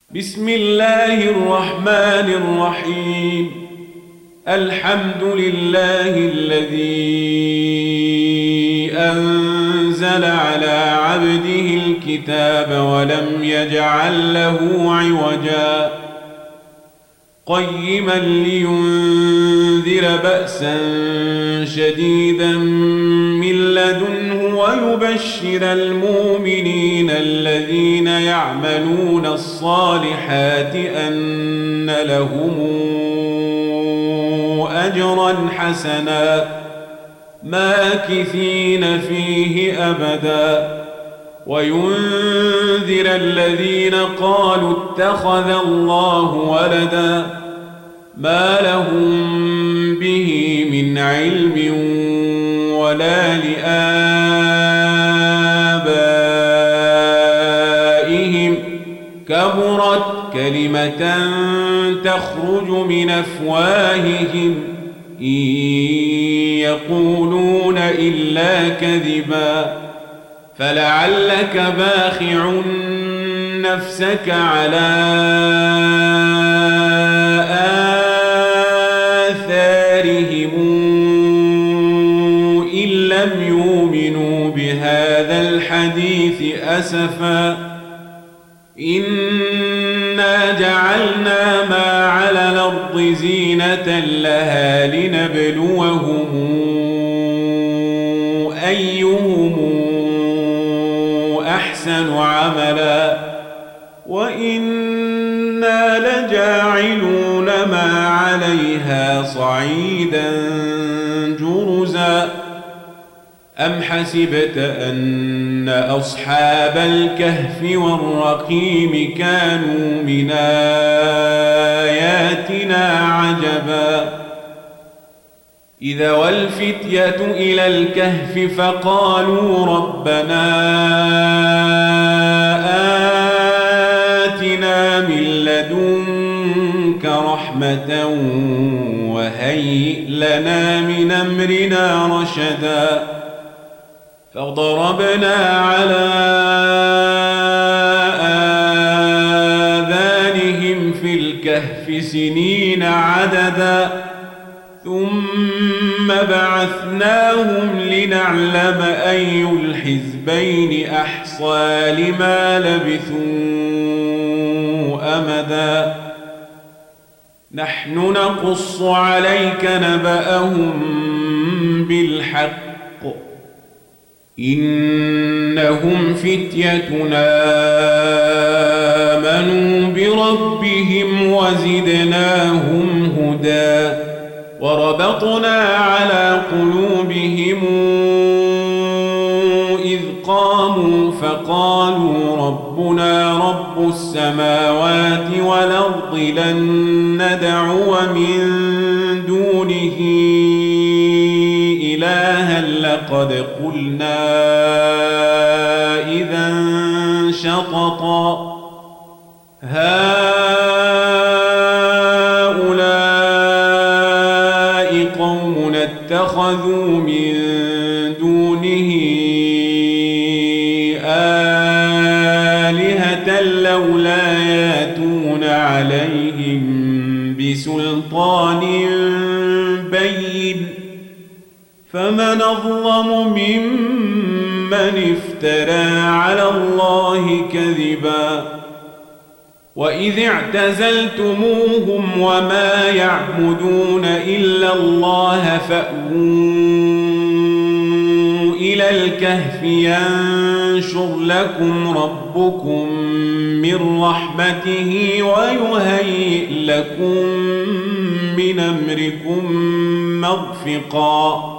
بسم الله الرحمن الرحيم. الحمد لله الذي أنزل على عبده الكتاب ولم يجعل له عوجا قيما لينذر بأسا شديدا من لدنه ويبشر المؤمنين الذين يعملون الصالحات أن لهم أجرا حسنا ماكثين فيه أبدا وينذر الذين قالوا اتخذ الله ولدا ما لهم به من علم ولا لآبائهم كبرت كلمة تخرج من أفواههم إن يقولون إلا كذبا فلعلك باخع نفسك على آثارهم إن لم يؤمنوا بهذا الحديث أسفا إنا جعلنا ما على الأرض زينة لها لنبلوهم أيهم أحسن عملا وإنا لجاعلون ما عليها صعيدا جرزا أم حسبت أن أصحاب الكهف والرقيم كانوا من آياتنا عجبا إذا والفتية إلى الكهف فقالوا ربنا آتنا من لدنك رحمة وهيئ لنا من أمرنا رشدا فضربنا على آذانهم في الكهف سنين عددا ثم بعثناهم لنعلم أي الحزبين أحصى لما لبثوا أمدا نحن نقص عليك نبأهم بالحق إنهم فتيتنا آمنوا بربهم وزدناهم هدى وربطنا على قلوبهم إذ قاموا فقالوا ربنا رب السماوات والأرض لن ندعو من دونه إلها لقد قلنا إذا شططا هؤلاء قوم اتخذوا من دونه آلهة لولا ياتون عليهم بسلطان بين فمن أظلم ممن افترى على الله كذبا وإذ اعتزلتموهم وما يعبدون إلا الله فأووا إلى الكهف ينشر لكم ربكم من رحمته ويهيئ لكم من أمركم مرفقا